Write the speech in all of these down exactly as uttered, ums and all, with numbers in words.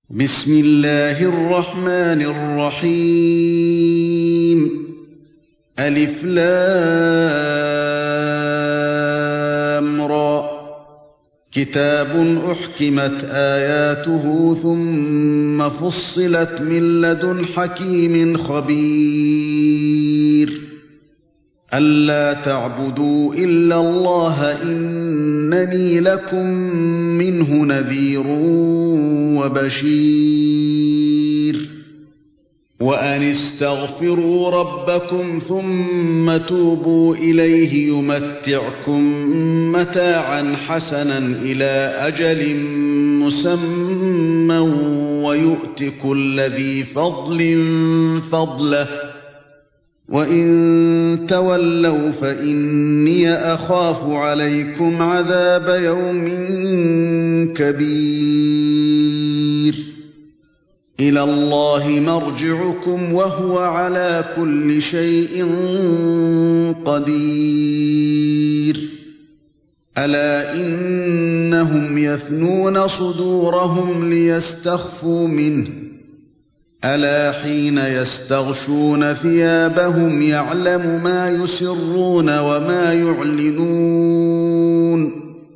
بسم الله الرحمن الرحيم ألف لام را كتاب أحكمت آياته ثم فصلت من لدن حكيم خبير ألا تعبدوا إلا الله إنني لكم منه نذير وبشير وأن استغفروا ربكم ثم توبوا إليه يمتعكم متاعا حسنا إلى أجل مسمى ويؤت كل ذي فضل فضله وإن تولوا فإني أخاف عليكم عذاب يوم كبير إلى الله مرجعكم وهو على كل شيء قدير ألا إنهم يثنون صدورهم ليستخفوا منه ألا حين يستغشون ثيابهم يعلم ما يسرون وما يعلنون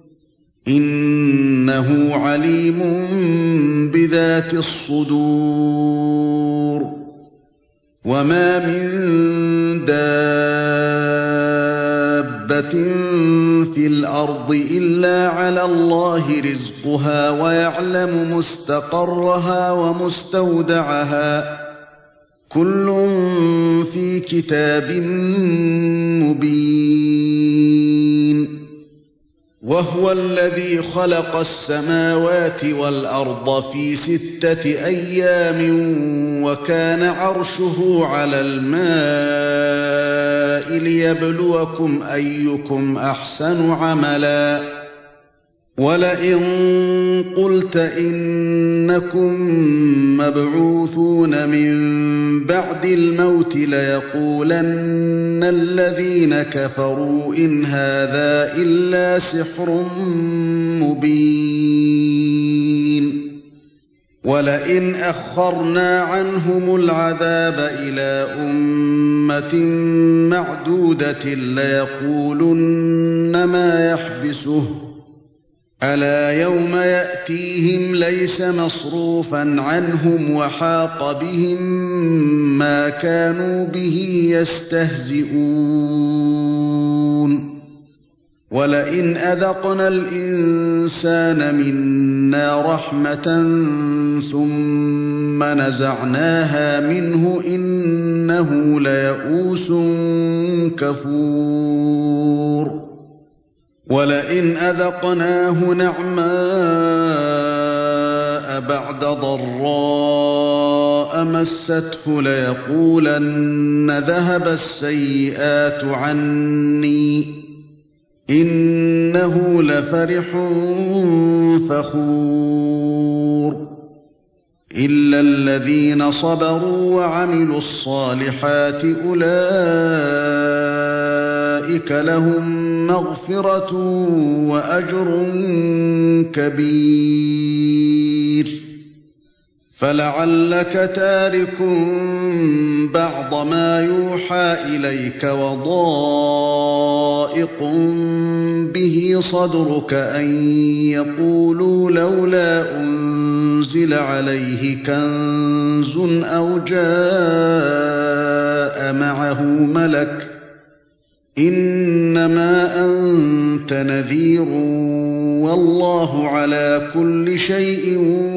إنه عليم بذات الصدور وما من دابة في الأرض إلا على الله رزقها ويعلم مستقرها ومستودعها كل في كتاب مبين وهو الذي خلق السماوات والأرض في ستة أيام وكان عرشه على الماء ليبلوكم أيكم أحسن عملا ولئن قلت إنكم مبعوثون من بعد الموت ليقولن الذين كفروا إن هذا إلا سحر مبين ولئن أخرنا عنهم العذاب إلى أمة معدودة ليقولن ما يحبسه ألا يوم يأتيهم ليس مصروفا عنهم وحاق بهم ما كانوا به يستهزئون ولئن أذقنا الإنسان منا رحمة ثم نزعناها منه إنه ليئوس كفور ولئن أذقناه نعماء بعد ضراء مسته ليقولن ذهب السيئات عني إنه لفرح فخور إلا الذين صبروا وعملوا الصالحات أولئك لهم مغفرة وأجر كبير فلعلك تارك بعض ما يوحى إليك وضائق به صدرك أن يقولوا لولا أنزل عليه كنز أو جاء معه ملك إنما أنت نذير والله على كل شيء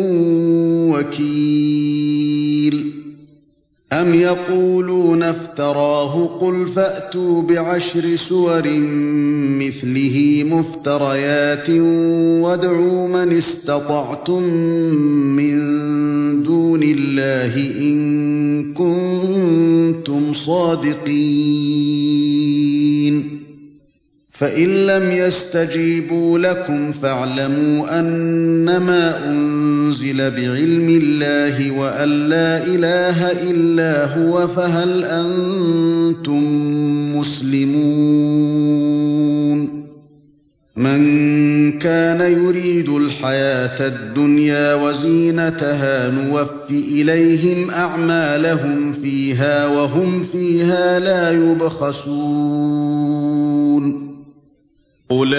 وكيل أم يقولون افتراه قل فأتوا بعشر سور مثله مفتريات وادعوا من استطعتم من دون الله إن كنتم صادقين فإن لم يستجيبوا لكم فاعلموا أنما أنزل بعلم الله وأن لا إله إلا هو فهل أنتم مسلمون من كان يريد الحياة الدنيا وزينتها نوف إليهم أعمالهم فيها وهم فيها لا يبخسون أولئك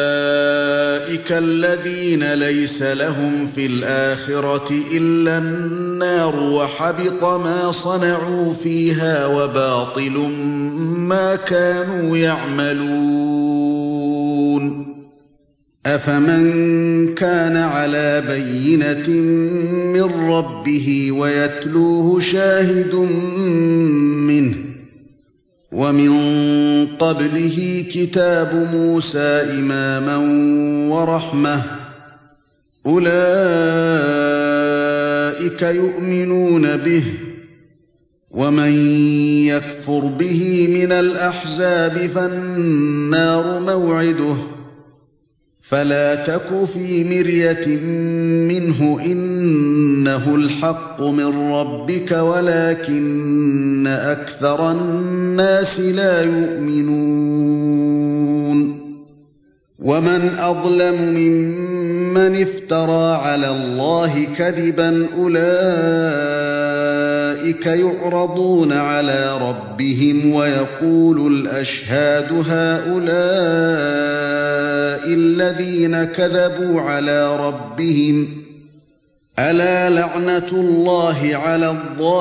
الذين ليس لهم في الآخرة إلا النار وحبط ما صنعوا فيها وباطل ما كانوا يعملون أفمن كان على بينة من ربه ويتلوه شاهد منه ومن قبله كتاب موسى إماما ورحمة أولئك يؤمنون به ومن يكفر به من الأحزاب فالنار موعده فلا تك في مرية منه إنه الحق من ربك ولكن أكثر الناس لا يؤمنون ومن أظلم ممن افترى على الله كذبا أولئك يعرضون على ربهم ويقول الأشهاد هؤلاء الذين كذبوا على ربهم ألا لعنة الله على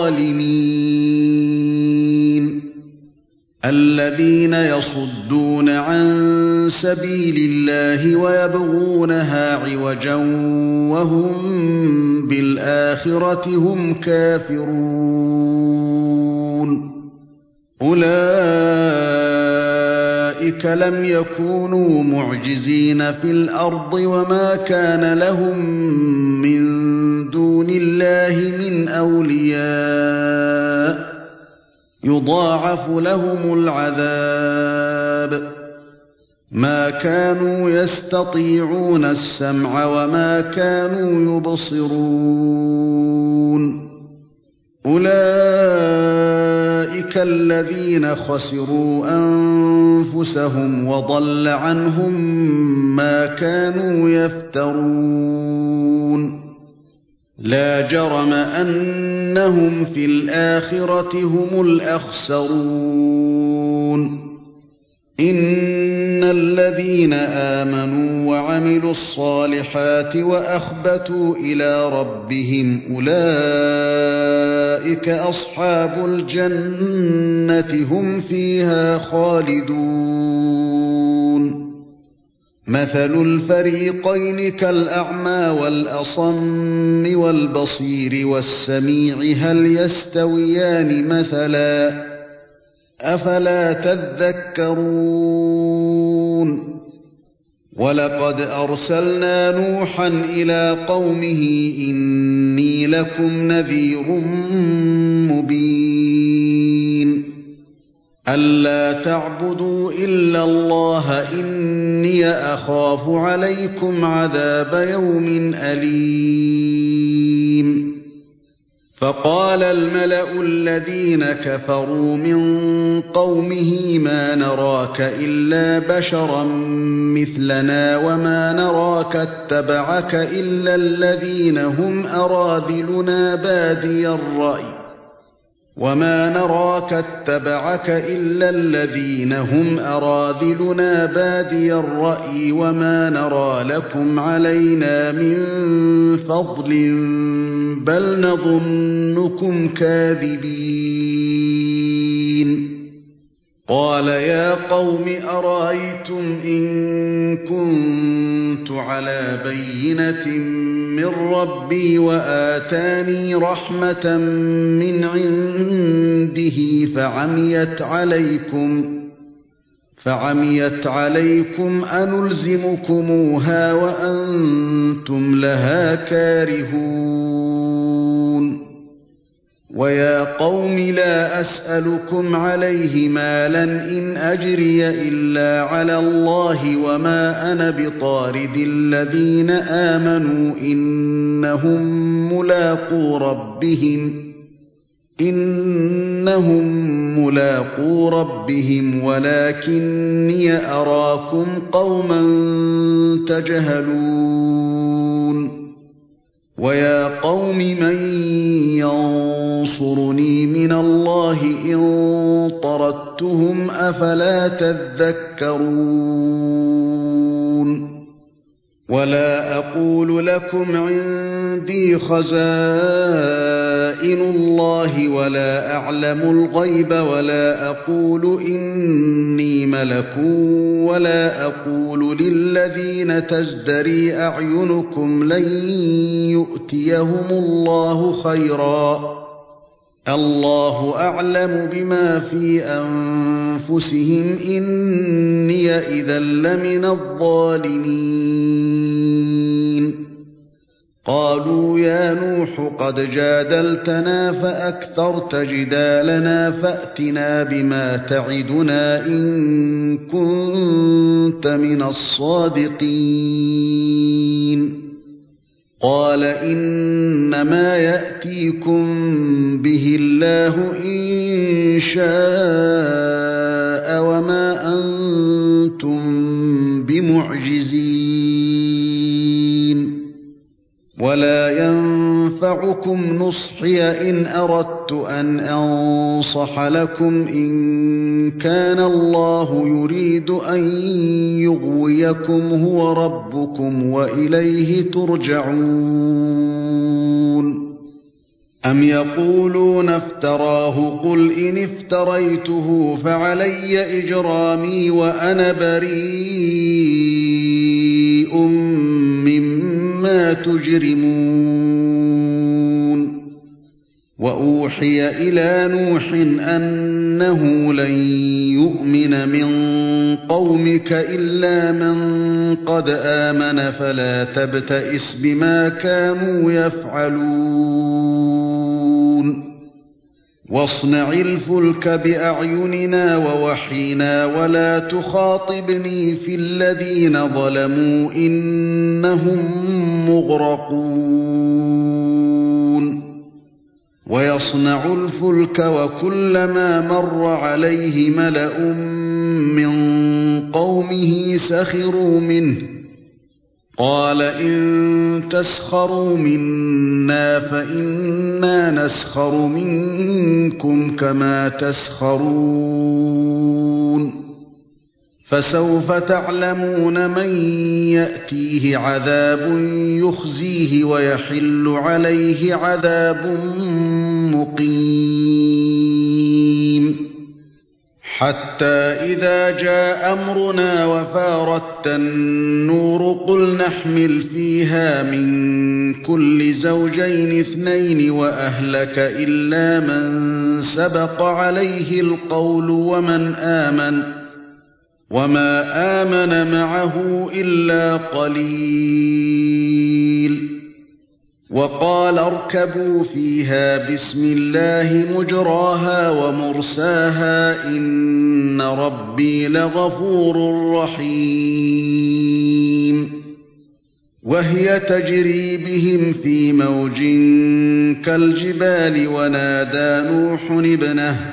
الظالمين الذين يصدون عن سبيل الله ويبغونها عوجا وهم بالآخرة هم كافرون أولئك لم يكونوا معجزين في الأرض وما كان لهم من دون الله من أولياء يضاعف لهم العذاب ما كانوا يستطيعون السمع وما كانوا يبصرون أولئك الذين خسروا أنفسهم وضل عنهم ما كانوا يفترون لا جرم أنهم في الآخرة هم الأخسرون إن الذين آمنوا وعملوا الصالحات وأخبتوا إلى ربهم أولئك أصحاب الجنة هم فيها خالدون مثل الفريقين كالأعمى والأصم والبصير والسميع هل يستويان مثلا أفلا تذكرون ولقد أرسلنا نوحا إلى قومه إني لكم نذير مبين ألا تعبدوا إلا الله إني أخاف عليكم عذاب يوم أليم فقال الملأ الذين كفروا من قومه ما نراك إلا بشرا مثلنا وما نراك اتبعك إلا الذين هم أراذلنا بادي الرأي وما نراك اتبعك إلا الذين هم أراذلنا بادي الرأي وما نرى لكم علينا من فضل بل نظنكم كاذبين قال يا قوم أرأيتم إن كنت على بينة من ربي وآتاني رحمة من عنده فعميت عليكم فعميت عليكم أنلزمكموها وأنتم لها كارهون ويا قوم لا أسألكم عليه مالا إن أجري إلا على الله وما أنا بطارد الذين آمنوا إنهم ملاقو ربهم إنهم ملاقو ربهم ولكني أراكم قوما تجهلون ويا قوم من ينصرني من الله إن طردتهم أفلا تذكرون ولا أقول لكم عندي خزائن الله ولا أعلم الغيب ولا أقول إني ملك ولا أقول للذين تزدري أعينكم لن يؤتيهم الله خيرا الله أعلم بما في أنفسهم إني إذا لمن الظالمين قالوا يا نوح قد جادلتنا فأكثرت جدالنا فأتنا بما تعدنا إن كنت من الصادقين قال إنما يأتيكم به الله إن شاء وما أنتم بمعجزين ولا ينفعكم نصحي إن أردت أن أنصح لكم إن كان الله يريد أن يغويكم هو ربكم وإليه ترجعون أم يقولون افتراه قل إن افتريته فعلي إجرامي وأنا بريء مما تجرمون وأوحي إلى نوح أنه لن يؤمن من قومك إلا من قد آمن فلا تبتئس بما كانوا يفعلون واصنع الفلك بأعيننا ووحينا ولا تخاطبني في الذين ظلموا إنهم مغرقون ويصنع الفلك وكلما مر عليه ملأ من قومه سخروا منه قال إن تسخروا منا فإنا نسخر منكم كما تسخرون فسوف تعلمون من يأتيه عذاب يخزيه ويحل عليه عذاب مقيم حتى إذا جاء أمرنا وفارت النور قل نحمل فيها من كل زوجين اثنين وأهلك إلا من سبق عليه القول ومن آمن وما آمن معه إلا قليل وقال اركبوا فيها بسم الله مجراها ومرساها إن ربي لغفور رحيم وهي تجري بهم في موج كالجبال ونادى نوح ابنه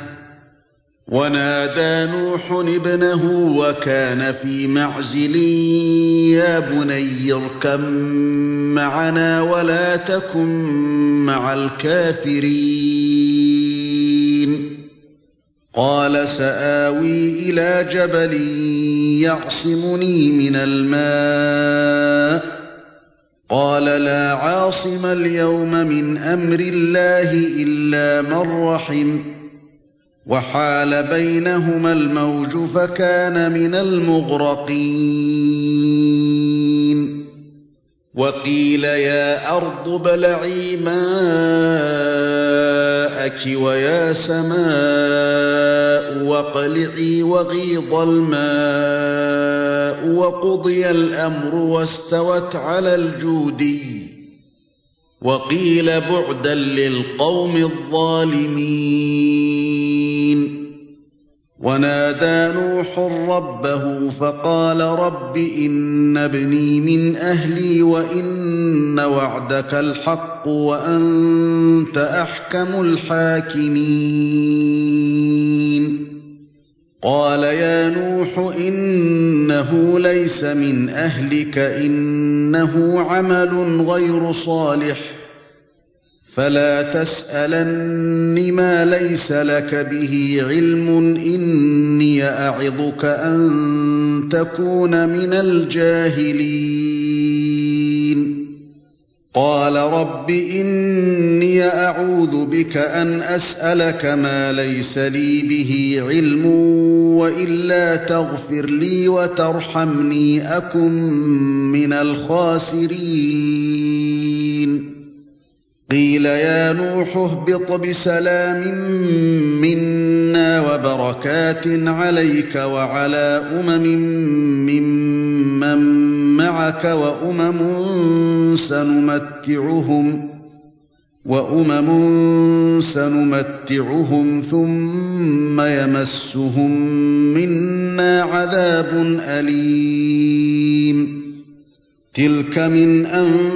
ونادى نوح ابنه وكان في معزل يا بني اركب معنا ولا تكن مع الكافرين قال سآوي إلى جبل يعصمني من الماء قال لا عاصم اليوم من أمر الله إلا من رحم وحال بينهما الموج فكان من المغرقين وقيل يا أرض ابلعي ماءك ويا سماء واقلعي وغيض الماء وقضي الأمر واستوت على الجودي وقيل بعدا للقوم الظالمين ونادى نوح ربه فقال رب إن ابني من أهلي وإن إن وعدك الحق وأنت أحكم الحاكمين قال يا نوح إنه ليس من أهلك إنه عمل غير صالح فلا تسألن ما ليس لك به علم إني أعظك أن تكون من الجاهلين قال رب إني أعوذ بك أن أسألك ما ليس لي به علم وإلا تغفر لي وترحمني أكن من الخاسرين قيل يا نوح اهبط بسلام منا وبركات عليك وعلى أمم ممن معك وأمم سنمتعهم وأمم سنمتعهم ثم يمسهم منا عذاب أليم تلك من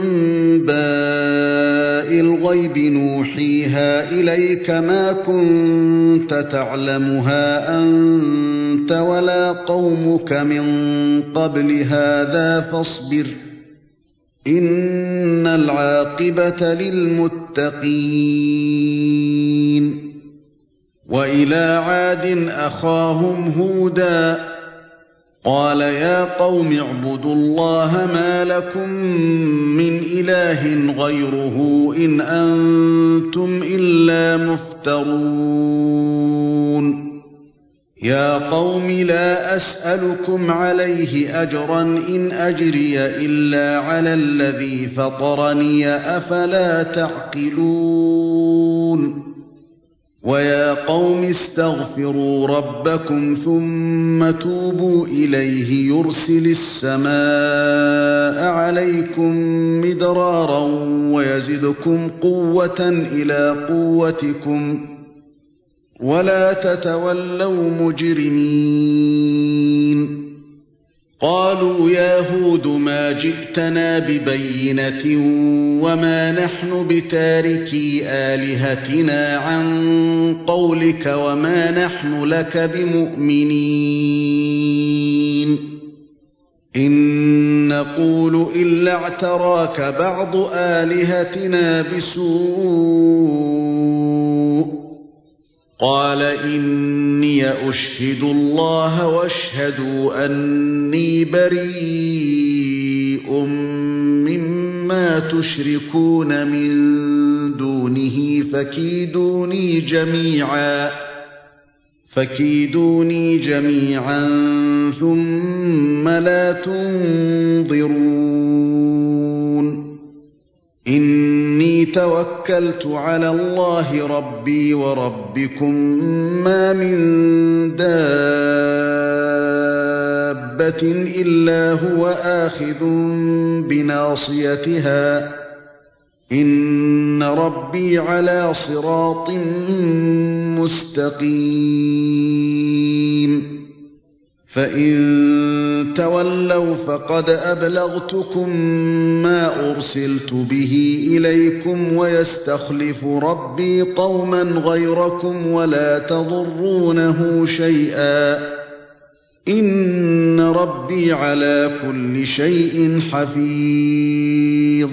أنباء الغيب نوحيها إليك ما كنت تعلمها أنت ولا قومك من قبل هذا فاصبر إن العاقبة للمتقين وإلى عاد أخاهم هودا قال يا قوم اعبدوا الله ما لكم من إله غيره إن أنتم إلا مفترون يا قوم لا أسألكم عليه أجرا إن أجري إلا على الذي فطرني أفلا تعقلون ويا قوم استغفروا ربكم ثم توبوا إليه يرسل السماء عليكم مدرارا ويزدكم قوة إلى قوتكم ولا تتولوا مجرمين قالوا يا هود ما جئتنا ببينة وما نحن بتاركي آلهتنا عن قولك وما نحن لك بمؤمنين إن نقول إلا اعتراك بعض آلهتنا بسوء قال إني أشهد الله واشهدوا أني بريء مما تشركون من دونه فكيدوني جميعا فكيدوني جميعا ثم لا تنظرون إني توكلت على الله ربي وربكم ما من دابة إلا هو آخذ بناصيتها إن ربي على صراط مستقيم فإن تولوا فقد أبلغتكم ما أرسلت به إليكم ويستخلف ربي قوما غيركم ولا تضرونه شيئا إن ربي على كل شيء حفيظ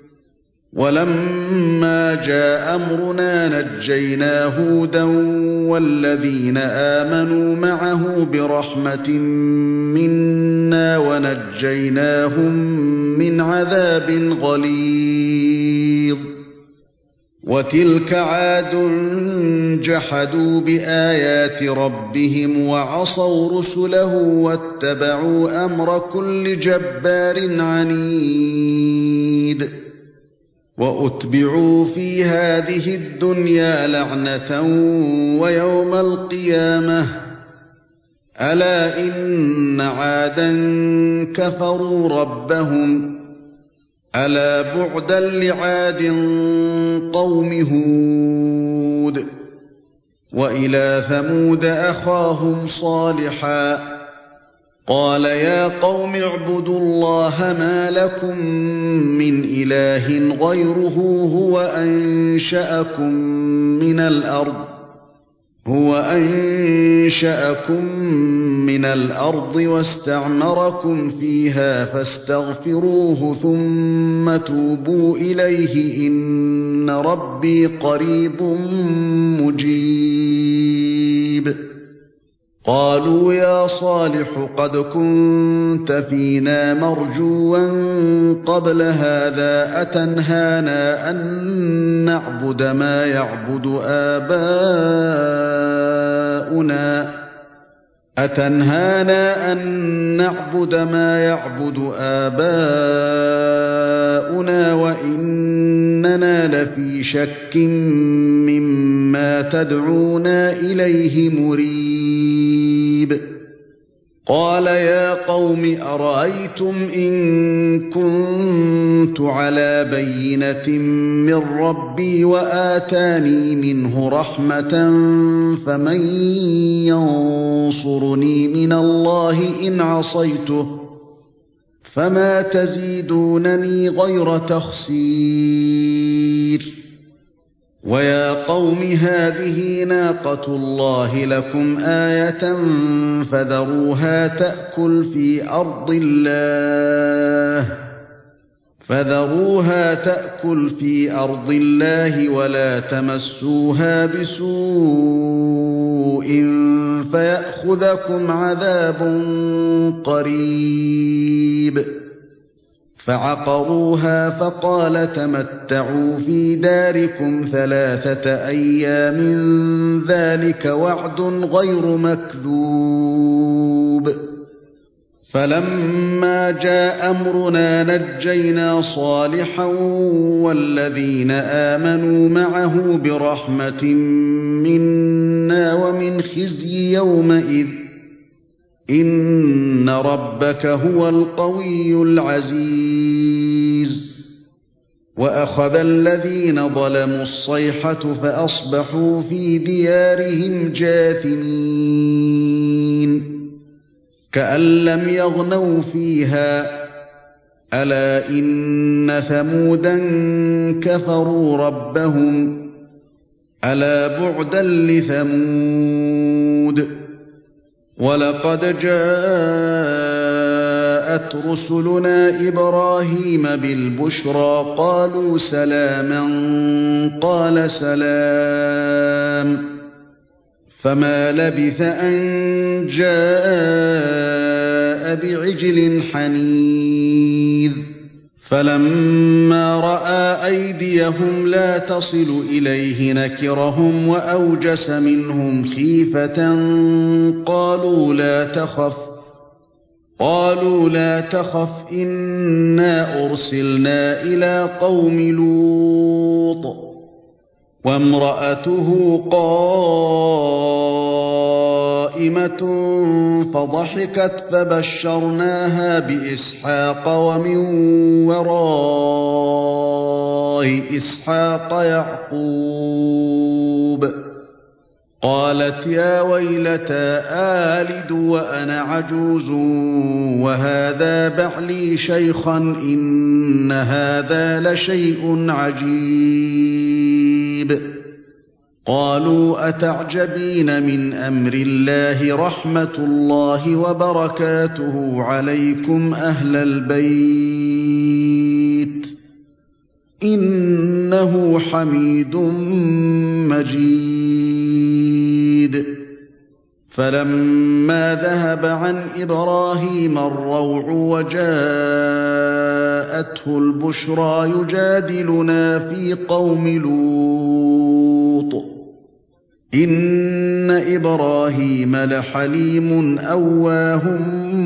ولما جاء أمرنا نجينا هودا والذين آمنوا معه برحمة منا ونجيناهم من عذاب غليظ وتلك عاد جحدوا بآيات ربهم وعصوا رسله واتبعوا أمر كل جبار عنيد وأتبعوا في هذه الدنيا لعنة ويوم القيامة ألا إن عادا كفروا ربهم ألا بعدا لعاد قوم هود وإلى ثمود أخاهم صالحا قال يا قوم اعبدوا الله ما لكم من إله غيره هو أنشأكم من الأرض هو أنشأكم من الأرض واستعمركم فيها فاستغفروه ثم توبوا إليه إن ربي قريب مجيب قالوا يا صالح قد كنت فينا مرجوا قبل هذا أتنهانا أن نعبد ما يعبد آباؤنا أتنهانا أن نعبد ما يعبد آباؤنا وإننا لفي شك مما تدعونا إليه مريب قال يا قوم أرأيتم إن كنت على بينة من ربي وآتاني منه رحمة فمن ينصرني من الله إن عصيته فما تزيدونني غير تخسير ويا قوم هذه ناقة الله لكم آية فذروها تأكل في أرض الله فذروها تأكل في أرض الله ولا تمسوها بسوء فيأخذكم عذاب قريب فعقروها فقال تمتعوا في داركم ثلاثة أيام ذلك وعد غير مكذوب فلما جاء أمرنا نجينا صالحا والذين آمنوا معه برحمة منا ومن خزي يومئذ إن ربك هو القوي العزيز وأخذ الذين ظلموا الصيحة فأصبحوا في ديارهم جاثمين كأن لم يغنوا فيها ألا إن ثمودا كفروا ربهم ألا بعدا لثمود ولقد جاءت رسلنا إبراهيم بالبشرى قالوا سلاما قال سلام فما لبث أن جاء بعجل حنيذ فلما رأى أيديهم لا تصل إليه نكرهم وأوجس منهم خيفة قالوا لا تخف قالوا لا تخف إنا أرسلنا إلى قوم لوط وامرأته قائمة فضحكت فبشرناها بإسحاق ومن وراء إسحاق يعقوب قالت يا ويلتى آلد وأنا عجوز وهذا بعلي شيخا إن هذا لشيء عجيب قالوا أتعجبين من أمر الله رحمة الله وبركاته عليكم أهل البيت إنه حميد مجيد فلما ذهب عن إبراهيم الروع وجاءته البشرى يجادلنا في قوم لوط إن إبراهيم لحليم أواه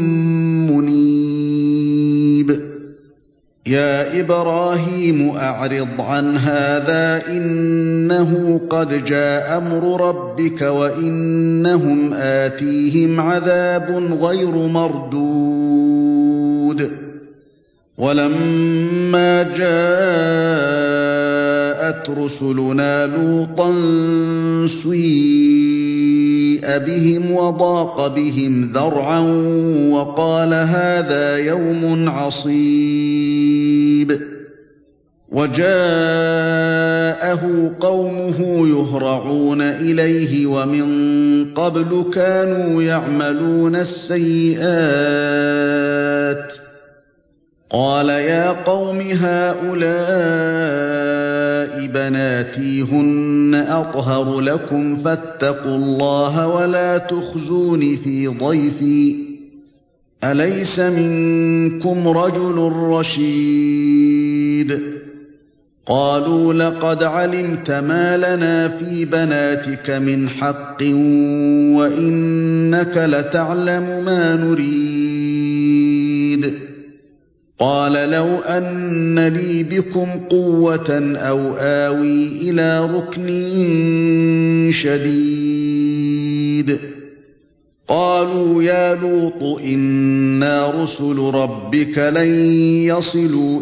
منيب يا إبراهيم أعرض عن هذا إنه قد جاء أمر ربك وإنهم آتيهم عذاب غير مردود ولما جاءت رسلنا لوطا سيئ سيء بهم وضاق بهم ذرعا وقال هذا يوم عصيب وجاءه قومه يهرعون إليه ومن قبل كانوا يعملون السيئات قال يا قوم هؤلاء بناتي هن أطهر لكم فاتقوا الله ولا تخزون في ضيفي أليس منكم رجل رشيد قالوا لقد علمت ما لنا في بناتك من حق وإنك لتعلم ما نريد قال لو أن لي بكم قوة أو آوي إلى ركن شديد قالوا يا لوط إنا رسل ربك لن يصلوا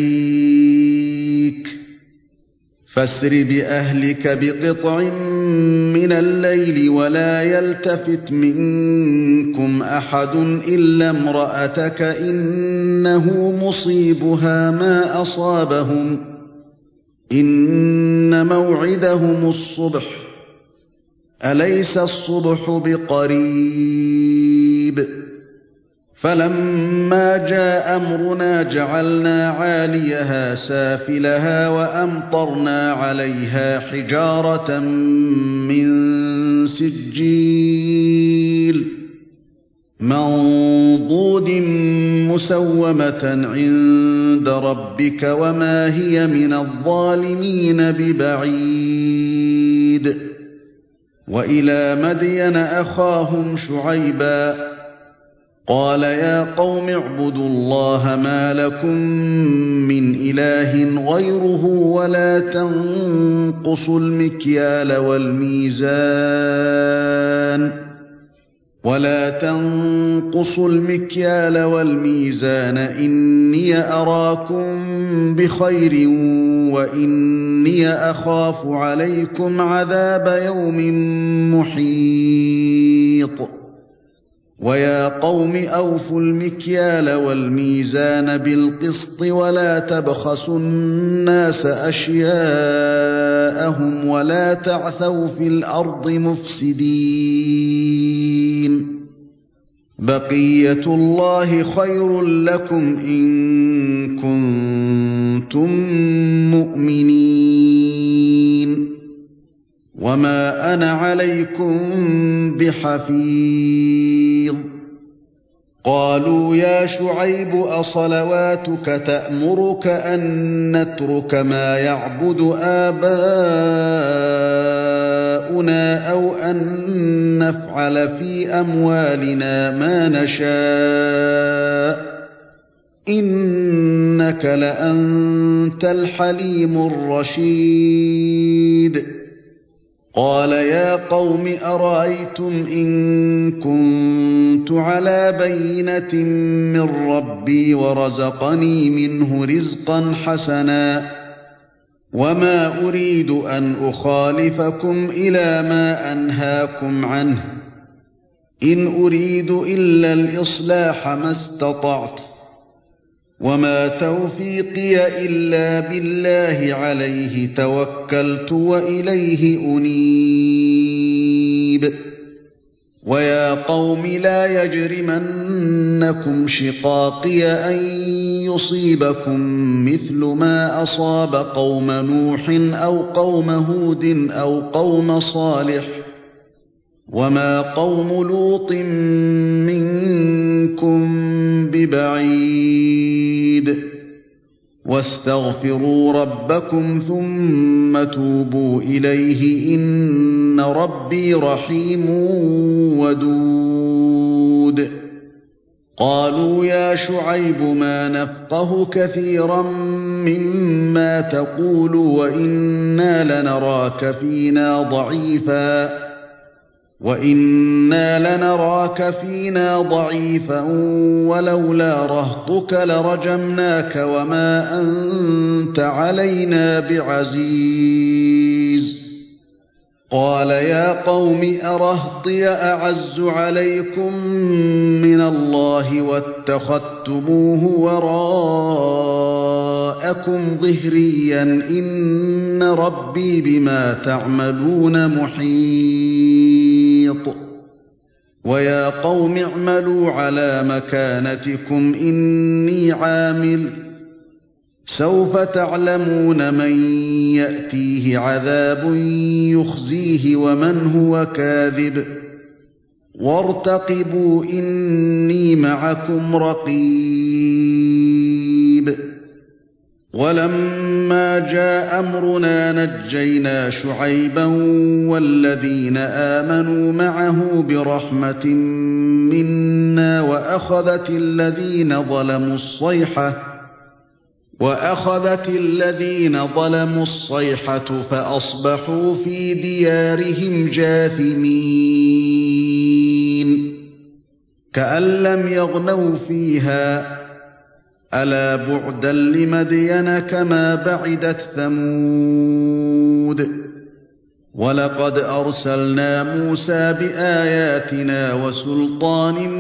إليك فاسر بأهلك بقطع من الليل ولا يلتفت منكم أحد إلا امرأتك إنه مصيبها ما أصابهم إن موعدهم الصبح أليس الصبح بقريب فلما جاء أمرنا جعلنا عاليها سافلها وأمطرنا عليها حجارة من سجيل منضود مسومة عند ربك وما هي من الظالمين ببعيد وإلى مدين أخاهم شعيبا قال يا قوم اعبدوا الله ما لكم من إله غيره ولا تنقصوا المكيال والميزان ولا تنقصوا المكيال والميزان إني أراكم بخير وإني أخاف عليكم عذاب يوم محيط ويا قوم أوفوا المكيال والميزان بالقسط ولا تبخسوا الناس أشياءهم ولا تعثوا في الأرض مفسدين بقية الله خير لكم إن كنتم مؤمنين وما أنا عليكم بحفيظ قالوا يا شعيب أصلواتك تأمرك أن نترك ما يعبد آباؤنا أو أن نفعل في أموالنا ما نشاء إنك لأنت الحليم الرشيد قال يا قوم أرأيتم إن كنت على بينة من ربي ورزقني منه رزقا حسنا وما أريد أن أخالفكم إلى ما أنهاكم عنه إن أريد إلا الإصلاح ما استطعت وما توفيقي إلا بالله عليه توكلت وإليه أنيب ويا قوم لا يجرمنكم شقاقي أن يصيبكم مثل ما أصاب قوم نوح أو قوم هود أو قوم صالح وما قوم لوط منكم ببعيد واستغفروا ربكم ثم توبوا إليه إن ربي رحيم ودود قالوا يا شعيب ما نفقه كثيرا مما تقول وإنا لنراك فينا ضعيفا وإنا لنراك فينا ضعيفا ولولا رهطك لرجمناك وما أنت علينا بعزيز قال يا قوم أرهطي أعز عليكم من الله واتخذتموه وراءكم ظهريا إن ربي بما تعملون محيط ويا قوم اعملوا على مكانتكم إني عامل سوف تعلمون من يأتيه عذاب يخزيه ومن هو كاذب وارتقبوا إني معكم رقيب ولما جاء أمرنا نجينا شعيبا والذين آمنوا معه برحمة منا وأخذت الذين ظلموا الصيحة وأخذت الذين ظلموا الصيحة فأصبحوا في ديارهم جاثمين كأن لم يغنوا فيها ألا بعدا لمدين كما بعدت ثمود ولقد أرسلنا موسى بآياتنا وسلطان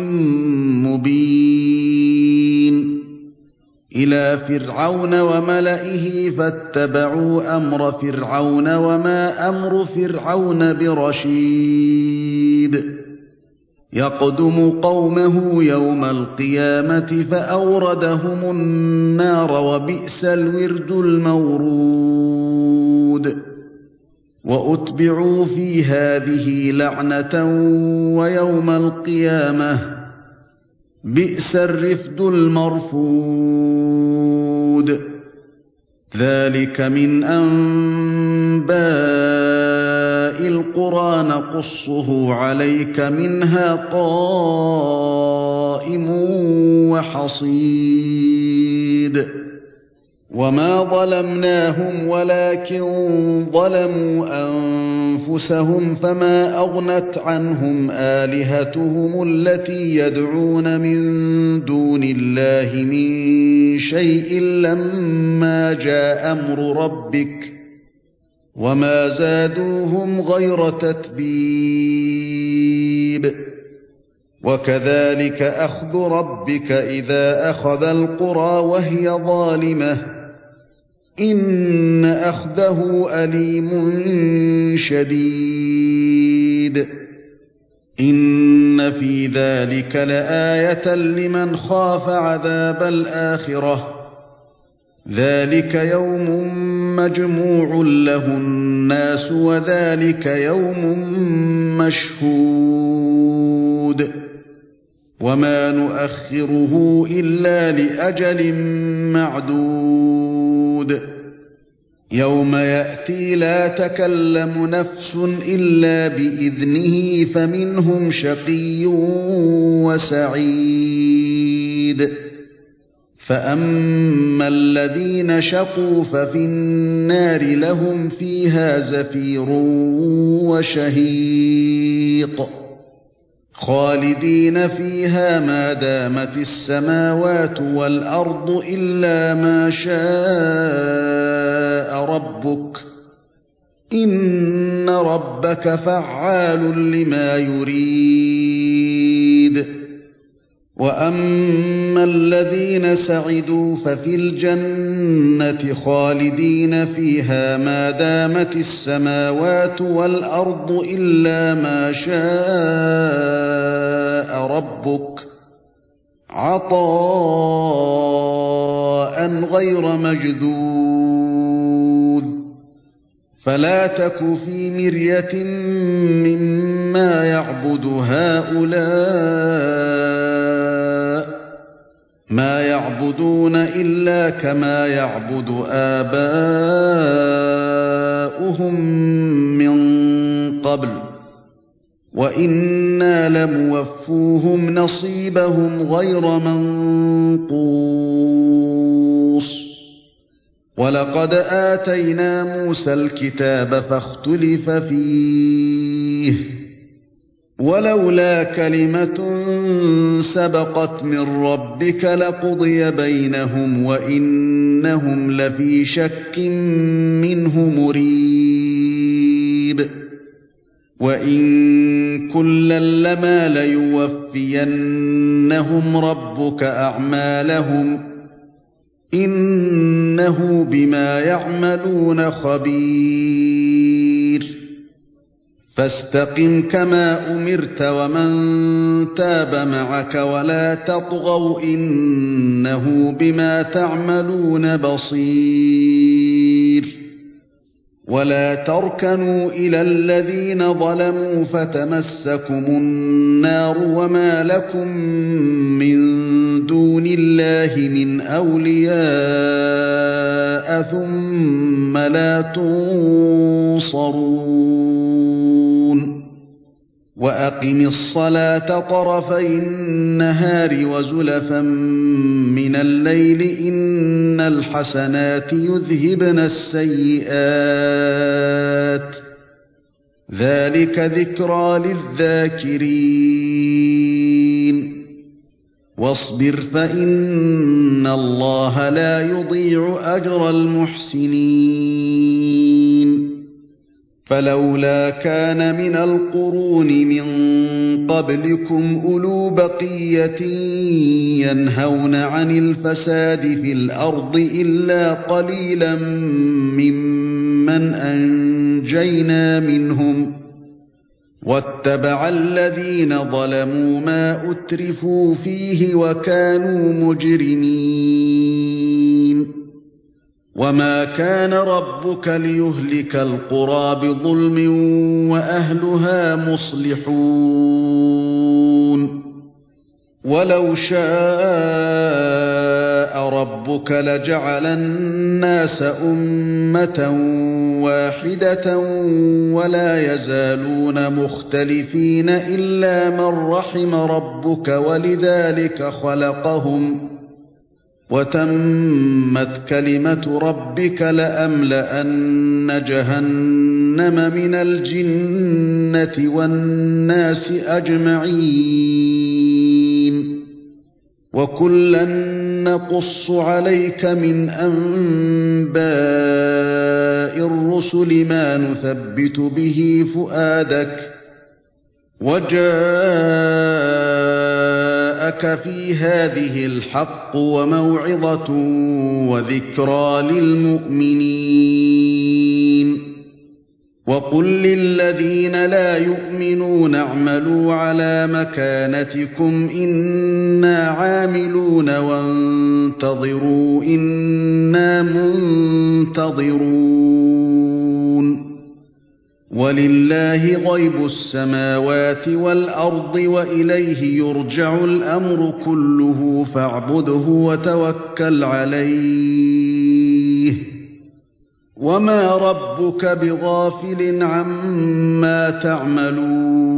مبين إلى فرعون وملئه فاتبعوا أمر فرعون وما أمر فرعون برشيد يقدم قومه يوم القيامة فأوردهم النار وبئس الورد المورود وأتبعوا في هذه لعنة ويوم القيامة بئس الرفد المرفود ذلك من أنباء القرى نقصه عليك منها قائم وحصيد وما ظلمناهم ولكن ظلموا أنفسهم فما أغنت عنهم آلهتهم التي يدعون من دون الله من شيء لما جاء أمر ربك وما زادوهم غير تتبيب وكذلك أخذ ربك إذا أخذ القرى وهي ظالمة إن أخذه أليم شديد إن في ذلك لآية لمن خاف عذاب الآخرة ذلك يوم مجموع له الناس وذلك يوم مشهود وما نؤخره إلا لأجل معدود يوم يأتي لا تكلم نفس إلا بإذنه فمنهم شقي وسعيد فأما الذين شقوا ففي النار لهم فيها زفير وشهيق خالدين فيها ما دامت السماوات والأرض إلا ما شاء ربك إن ربك فعال لما يريد وأما الذين سعدوا ففي الجنة خالدين فيها ما دامت السماوات والأرض إلا ما شاء ربك عطاء غير مجذوذ فلا تك في مرية مما يعبد هؤلاء ما يعبدون إلا كما يعبد آباؤهم من قبل وإنا لموفوهم نصيبهم غير منقوص ولقد آتينا موسى الكتاب فاختلف فيه ولولا كلمة سبقت من ربك لقضي بينهم وإنهم لفي شك منه مريب وَإِن كُلًّا لَّمَا لَيُوَفِّيَنَّهُمْ رَبُّكَ أَعْمَالَهُمْ إِنَّهُ بِمَا يَعْمَلُونَ خَبِيرٌ فَاسْتَقِمْ كَمَا أُمِرْتَ وَمَن تَابَ مَعَكَ وَلَا تَطْغَوْا إِنَّهُ بِمَا تَعْمَلُونَ بَصِيرٌ وَلَا تَرْكَنُوا إِلَى الَّذِينَ ظَلَمُوا فَتَمَسَّكُمُ النَّارُ وَمَا لَكُم مِّن دُونِ اللَّهِ مِنْ أَوْلِيَاءَ ثُمَّ لَا تُنصَرُونَ وَأَقِمِ الصَّلَاةَ طَرَفَيِ النَّهَارِ وَزُلَفًا مِّنَ اللَّيْلِ إِنَّ الْحَسَنَاتِ يُذْهِبْنَ السَّيِّئَاتِ ذَلِكَ ذِكْرَى لِلذَّاكِرِينَ وَاصْبِرْ فَإِنَّ اللَّهَ لَا يُضِيعُ أَجْرَ الْمُحْسِنِينَ فَلَوْلَا كَانَ مِنَ الْقُرُونِ مِن قَبْلِكُمْ أُولُو بَقِيَّةٍ يَنْهَوْنَ عَنِ الْفَسَادِ فِي الْأَرْضِ إِلَّا قَلِيلًا مِّمَّنْ أَنجَيْنَا مِنْهُمْ وَاتَّبَعَ الَّذِينَ ظَلَمُوا مَا أُتْرِفُوا فِيهِ وَكَانُوا مُجْرِمِينَ وَمَا كَانَ رَبُّكَ لِيُهْلِكَ الْقُرَىٰ بِظُلْمٍ وَأَهْلُهَا مُصْلِحُونَ وَلَوْ شَاءَ رَبُّكَ لَجَعَلَ النَّاسَ أُمَّةً وَاحِدَةً وَلَا يَزَالُونَ مُخْتَلِفِينَ إِلَّا مَن رَّحِمَ رَبُّكَ وَلِذَٰلِكَ خَلَقَهُمْ وَتَمَّتْ كَلِمَةُ رَبِّكَ لَأَمْلَأَنَّ جَهَنَّمَ مِنَ الْجِنَّةِ وَالنَّاسِ أَجْمَعِينَ وَكُلًّا نَّقُصُّ عَلَيْكَ مِنْ أَنبَاءِ الرُّسُلِ مَا نُثَبِّتُ بِهِ فُؤَادَكَ وَجَاءَكَ فِي هَٰذِهِ الْحَقُّ وَمَوْعِظَةٌ وَذِكْرَىٰ لِلْمُؤْمِنِينَ وَقُل لِّلَّذِينَ لَا يُؤْمِنُونَ اعْمَلُوا عَلَىٰ مَكَانَتِكُمْ إِنَّا عَامِلُونَ وَانتَظِرُوا إِنَّا مُنتَظِرُونَ وَلِلَّهِ غَيْبُ السَّمَاوَاتِ وَالْأَرْضِ وَإِلَيْهِ يُرْجَعُ الْأَمْرُ كُلُّهُ فَاعْبُدْهُ وَتَوَكَّلْ عَلَيْهِ وَمَا رَبُّكَ بِغَافِلٍ عَمَّا تَعْمَلُونَ